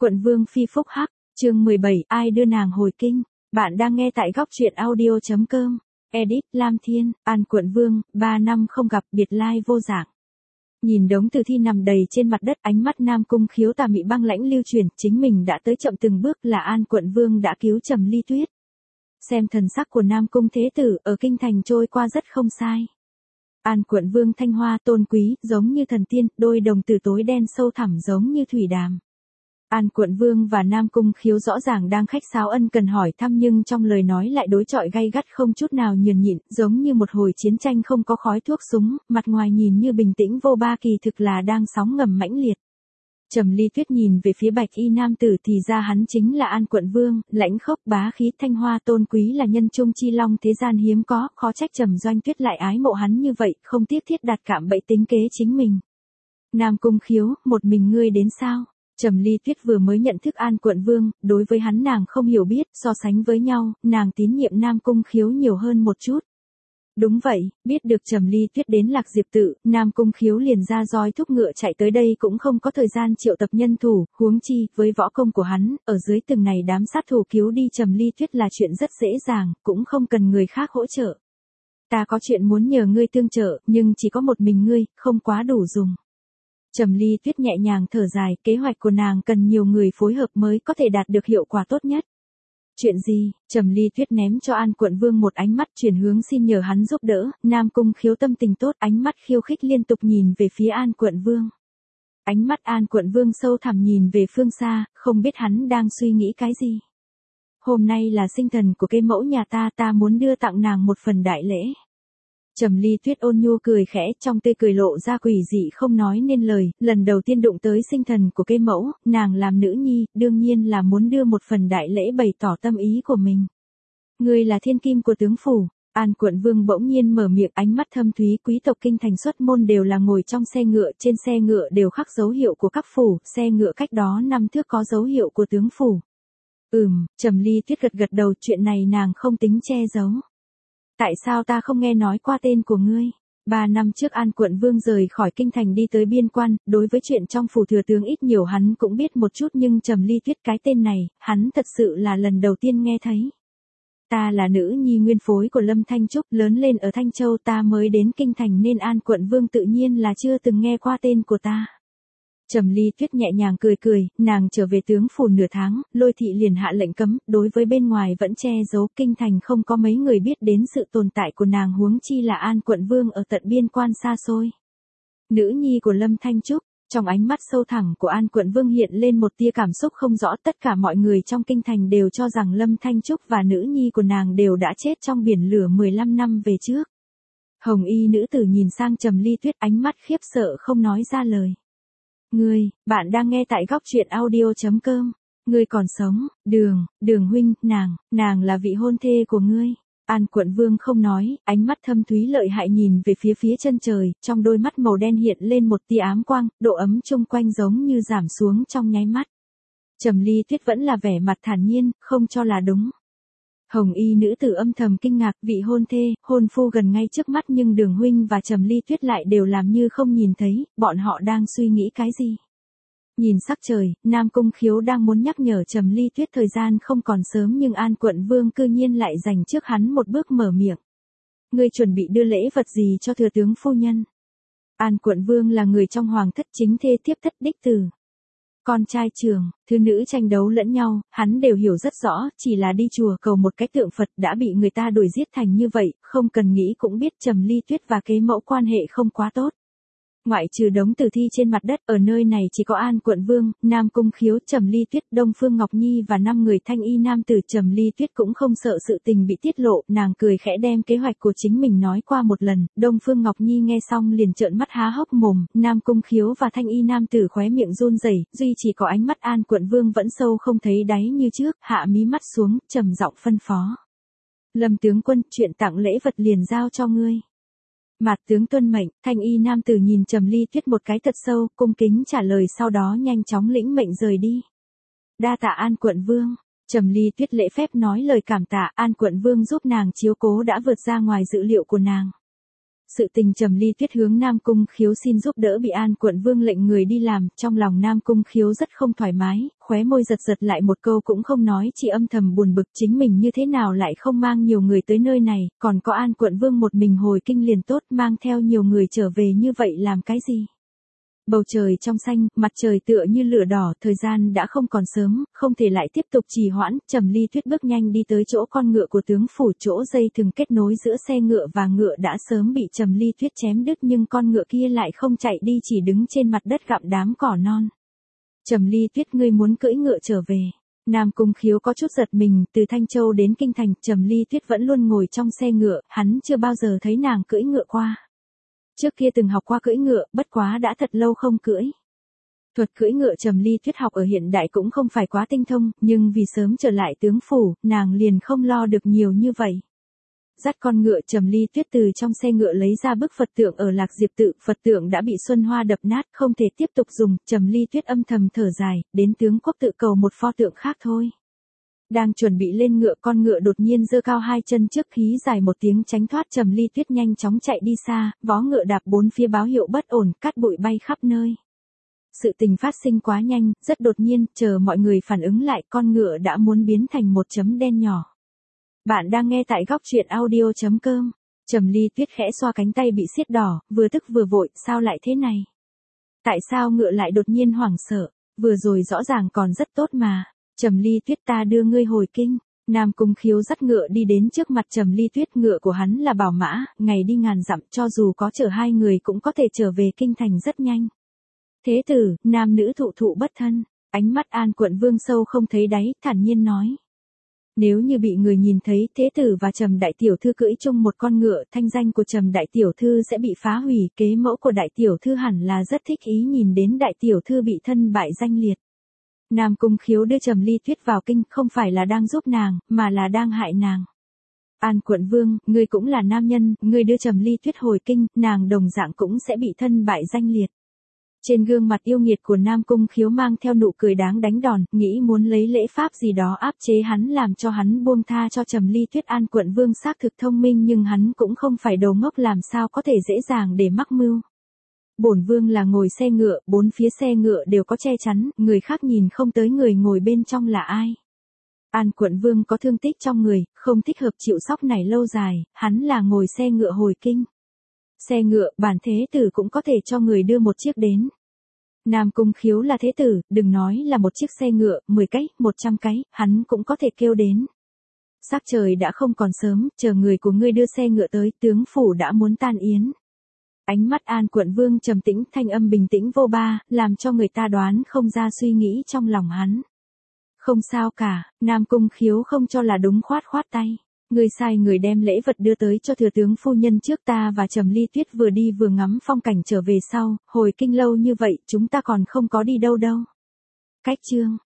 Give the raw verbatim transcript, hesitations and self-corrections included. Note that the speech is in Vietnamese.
Quận Vương phi phúc hắc, chương mười bảy, ai đưa nàng hồi kinh. Bạn đang nghe tại góc truyện audio chấm com. Edit, Lam Thiên, An Quận Vương, ba năm không gặp, biệt lai vô dạng. Nhìn đống tử thi nằm đầy trên mặt đất, ánh mắt Nam Cung Khiếu tà mị băng lãnh lưu truyền, chính mình đã tới chậm từng bước, là An Quận Vương đã cứu Trầm Ly Tuyết. Xem thần sắc của Nam Cung Thế Tử ở kinh thành trôi qua rất không sai. An Quận Vương thanh hoa tôn quý, giống như thần tiên, đôi đồng tử tối đen sâu thẳm giống như thủy đàm. An Quận Vương và Nam Cung Khiếu rõ ràng đang khách sáo ân cần hỏi thăm, nhưng trong lời nói lại đối chọi gay gắt không chút nào nhường nhịn, giống như một hồi chiến tranh không có khói thuốc súng, mặt ngoài nhìn như bình tĩnh vô ba kỳ thực là đang sóng ngầm mãnh liệt. Trầm Ly Tuyết nhìn về phía bạch y nam tử, thì ra hắn chính là An Quận Vương, lãnh khốc bá khí thanh hoa tôn quý, là nhân trung chi long thế gian hiếm có, khó trách Trầm Doanh Tuyết lại ái mộ hắn như vậy, không tiếc thiết đặt cạm bẫy tính kế chính mình. Nam Cung Khiếu, một mình ngươi đến sao? Trầm Ly Tuyết vừa mới nhận thức An Quận Vương, đối với hắn nàng không hiểu biết, so sánh với nhau, nàng tín nhiệm Nam Cung Khiếu nhiều hơn một chút. Đúng vậy, biết được Trầm Ly Tuyết đến Lạc Diệp Tự, Nam Cung Khiếu liền ra roi thúc ngựa chạy tới đây, cũng không có thời gian triệu tập nhân thủ, huống chi, với võ công của hắn, ở dưới từng này đám sát thủ cứu đi Trầm Ly Tuyết là chuyện rất dễ dàng, cũng không cần người khác hỗ trợ. Ta có chuyện muốn nhờ ngươi tương trợ, nhưng chỉ có một mình ngươi, không quá đủ dùng. Trầm Ly Tuyết nhẹ nhàng thở dài, kế hoạch của nàng cần nhiều người phối hợp mới có thể đạt được hiệu quả tốt nhất. Chuyện gì? Trầm Ly Tuyết ném cho An Quận Vương một ánh mắt chuyển hướng xin nhờ hắn giúp đỡ, Nam Cung Khiếu tâm tình tốt, ánh mắt khiêu khích liên tục nhìn về phía An Quận Vương. Ánh mắt An Quận Vương sâu thẳm nhìn về phương xa, không biết hắn đang suy nghĩ cái gì. Hôm nay là sinh thần của cây mẫu nhà ta, ta muốn đưa tặng nàng một phần đại lễ. Trầm Ly Tuyết ôn nhu cười khẽ, trong tươi cười lộ ra quỷ dị không nói nên lời, lần đầu tiên đụng tới sinh thần của cây mẫu, nàng làm nữ nhi, đương nhiên là muốn đưa một phần đại lễ bày tỏ tâm ý của mình. Ngươi là thiên kim của tướng phủ. An Quận Vương bỗng nhiên mở miệng, ánh mắt thâm thúy, quý tộc kinh thành xuất môn đều là ngồi trong xe ngựa, trên xe ngựa đều khắc dấu hiệu của các phủ, xe ngựa cách đó năm thước có dấu hiệu của tướng phủ. Ừm, Trầm Ly Tuyết gật gật đầu, chuyện này nàng không tính che giấu. Tại sao ta không nghe nói qua tên của ngươi? Ba năm trước An Quận Vương rời khỏi kinh thành đi tới biên quan, đối với chuyện trong phủ thừa tướng ít nhiều hắn cũng biết một chút, nhưng Trầm Ly Tuyết cái tên này, hắn thật sự là lần đầu tiên nghe thấy. Ta là nữ nhi nguyên phối của Lâm Thanh Trúc, lớn lên ở Thanh Châu, ta mới đến kinh thành nên An Quận Vương tự nhiên là chưa từng nghe qua tên của ta. Trầm Ly Tuyết nhẹ nhàng cười cười, nàng trở về tướng phủ nửa tháng, Lôi thị liền hạ lệnh cấm, đối với bên ngoài vẫn che giấu, kinh thành không có mấy người biết đến sự tồn tại của nàng, huống chi là An Quận Vương ở tận biên quan xa xôi. Nữ nhi của Lâm Thanh Trúc, trong ánh mắt sâu thẳm của An Quận Vương hiện lên một tia cảm xúc không rõ, tất cả mọi người trong kinh thành đều cho rằng Lâm Thanh Trúc và nữ nhi của nàng đều đã chết trong biển lửa mười lăm năm về trước. Hồng y nữ tử nhìn sang Trầm Ly Tuyết, ánh mắt khiếp sợ không nói ra lời. Ngươi, bạn đang nghe tại góc truyện audio chấm com. Ngươi còn sống, Đường, Đường huynh, nàng, nàng là vị hôn thê của ngươi. An Quận Vương không nói, ánh mắt thâm thúy lợi hại nhìn về phía phía chân trời, trong đôi mắt màu đen hiện lên một tia ám quang, độ ấm chung quanh giống như giảm xuống trong nháy mắt. Trầm Ly Tuyết vẫn là vẻ mặt thản nhiên, không cho là đúng. Hồng y nữ tử âm thầm kinh ngạc, vị hôn thê, hôn phu gần ngay trước mắt, nhưng Đường huynh và Trầm Ly Tuyết lại đều làm như không nhìn thấy, bọn họ đang suy nghĩ cái gì? Nhìn sắc trời, Nam Cung Khiếu đang muốn nhắc nhở Trầm Ly Tuyết thời gian không còn sớm, nhưng An Quận Vương cư nhiên lại giành trước hắn một bước mở miệng. Ngươi chuẩn bị đưa lễ vật gì cho thừa tướng phu nhân? An Quận Vương là người trong hoàng thất, chính thê tiếp thất đích tử. Con trai trưởng, thứ nữ tranh đấu lẫn nhau, hắn đều hiểu rất rõ, chỉ là đi chùa cầu một cái tượng Phật đã bị người ta đuổi giết thành như vậy, không cần nghĩ cũng biết Trầm Ly Tuyết và kế mẫu quan hệ không quá tốt. Ngoại trừ đống tử thi trên mặt đất, ở nơi này chỉ có An Quận Vương, Nam Cung Khiếu, Trầm Ly Tuyết, Đông Phương Ngọc Nhi và năm người thanh y nam tử. Trầm Ly Tuyết cũng không sợ sự tình bị tiết lộ, nàng cười khẽ đem kế hoạch của chính mình nói qua một lần, Đông Phương Ngọc Nhi nghe xong liền trợn mắt há hốc mồm, Nam Cung Khiếu và thanh y nam tử khóe miệng run rẩy, duy chỉ có ánh mắt An Quận Vương vẫn sâu không thấy đáy như trước, hạ mí mắt xuống, trầm giọng phân phó. Lâm tướng quân, chuyện tặng lễ vật liền giao cho ngươi. Mạt tướng tuân mệnh. Thanh y nam tử nhìn Trầm Ly Tuyết một cái thật sâu, cung kính trả lời, sau đó nhanh chóng lĩnh mệnh rời đi. Đa tạ An Quận Vương. Trầm Ly Tuyết lễ phép nói lời cảm tạ, An Quận Vương giúp nàng chiếu cố đã vượt ra ngoài dự liệu của nàng. Sự tình Trầm Ly Tuyết hướng Nam Cung Khiếu xin giúp đỡ bị An Quận Vương lệnh người đi làm, trong lòng Nam Cung Khiếu rất không thoải mái, khóe môi giật giật lại một câu cũng không nói, chỉ âm thầm buồn bực chính mình như thế nào lại không mang nhiều người tới nơi này, còn có An Quận Vương một mình hồi kinh liền tốt, mang theo nhiều người trở về như vậy làm cái gì? Bầu trời trong xanh, mặt trời tựa như lửa đỏ, thời gian đã không còn sớm, không thể lại tiếp tục trì hoãn, Trầm Ly Tuyết bước nhanh đi tới chỗ con ngựa của tướng phủ, chỗ dây thừng kết nối giữa xe ngựa và ngựa đã sớm bị Trầm Ly Tuyết chém đứt nhưng con ngựa kia lại không chạy đi, chỉ đứng trên mặt đất gặm đám cỏ non. Trầm Ly Tuyết, ngươi muốn cưỡi ngựa trở về? Nam Cung Khiếu có chút giật mình, từ Thanh Châu đến Kinh Thành, Trầm Ly Tuyết vẫn luôn ngồi trong xe ngựa, hắn chưa bao giờ thấy nàng cưỡi ngựa qua. Trước kia từng học qua cưỡi ngựa, bất quá đã thật lâu không cưỡi. Thuật cưỡi ngựa Trầm Ly Tuyết học ở hiện đại cũng không phải quá tinh thông, nhưng vì sớm trở lại tướng phủ, nàng liền không lo được nhiều như vậy. Dắt con ngựa, Trầm Ly Tuyết từ trong xe ngựa lấy ra bức Phật tượng ở Lạc Diệp tự, Phật tượng đã bị Xuân Hoa đập nát, không thể tiếp tục dùng, Trầm Ly Tuyết âm thầm thở dài, đến tướng quốc tự cầu một pho tượng khác thôi. Đang chuẩn bị lên ngựa, con ngựa đột nhiên giơ cao hai chân trước, khí dài một tiếng tránh thoát, Trầm Ly Tuyết nhanh chóng chạy đi xa, vó ngựa đạp bốn phía báo hiệu bất ổn, cát bụi bay khắp nơi. Sự tình phát sinh quá nhanh, rất đột nhiên, chờ mọi người phản ứng lại, con ngựa đã muốn biến thành một chấm đen nhỏ. Bạn đang nghe tại góc truyện audio chấm com. Trầm Ly Tuyết khẽ xoa cánh tay bị siết đỏ, vừa tức vừa vội, sao lại thế này? Tại sao ngựa lại đột nhiên hoảng sợ? Vừa rồi rõ ràng còn rất tốt mà. Trầm Ly Tuyết, ta đưa ngươi hồi kinh. Nam Cung Khiếu dắt ngựa đi đến trước mặt Trầm Ly Tuyết, ngựa của hắn là bảo mã, ngày đi ngàn dặm, cho dù có chở hai người cũng có thể trở về kinh thành rất nhanh. Thế tử, nam nữ thụ thụ bất thân, ánh mắt An Quận Vương sâu không thấy đáy, thản nhiên nói. Nếu như bị người nhìn thấy thế tử và Trầm đại tiểu thư cưỡi chung một con ngựa, thanh danh của Trầm đại tiểu thư sẽ bị phá hủy, kế mẫu của đại tiểu thư hẳn là rất thích ý nhìn đến đại tiểu thư bị thân bại danh liệt. Nam Cung Khiếu đưa Trầm Ly Tuyết vào kinh, không phải là đang giúp nàng, mà là đang hại nàng. An Quận Vương, ngươi cũng là nam nhân, ngươi đưa Trầm Ly Tuyết hồi kinh, nàng đồng dạng cũng sẽ bị thân bại danh liệt. Trên gương mặt yêu nghiệt của Nam Cung Khiếu mang theo nụ cười đáng đánh đòn, nghĩ muốn lấy lễ pháp gì đó áp chế hắn, làm cho hắn buông tha cho Trầm Ly Tuyết. An Quận Vương xác thực thông minh nhưng hắn cũng không phải đồ ngốc, làm sao có thể dễ dàng để mắc mưu. Bổn vương là ngồi xe ngựa, bốn phía xe ngựa đều có che chắn, người khác nhìn không tới người ngồi bên trong là ai. An Quận Vương có thương tích trong người, không thích hợp chịu sóc này lâu dài, hắn là ngồi xe ngựa hồi kinh. Xe ngựa, bản thế tử cũng có thể cho người đưa một chiếc đến. Nam Cung Khiếu là thế tử, đừng nói là một chiếc xe ngựa, mười cái, một trăm cái, hắn cũng có thể kêu đến. Sắc trời đã không còn sớm, chờ người của ngươi đưa xe ngựa tới, tướng phủ đã muốn tan yến. Ánh mắt An Quận Vương trầm tĩnh, thanh âm bình tĩnh vô ba, làm cho người ta đoán không ra suy nghĩ trong lòng hắn. Không sao cả, Nam Cung Khiếu không cho là đúng, khoát khoát tay. Người sai người đem lễ vật đưa tới cho thừa tướng phu nhân trước, ta và Trầm Ly Tuyết vừa đi vừa ngắm phong cảnh trở về sau, hồi kinh lâu như vậy chúng ta còn không có đi đâu đâu. Cách chương.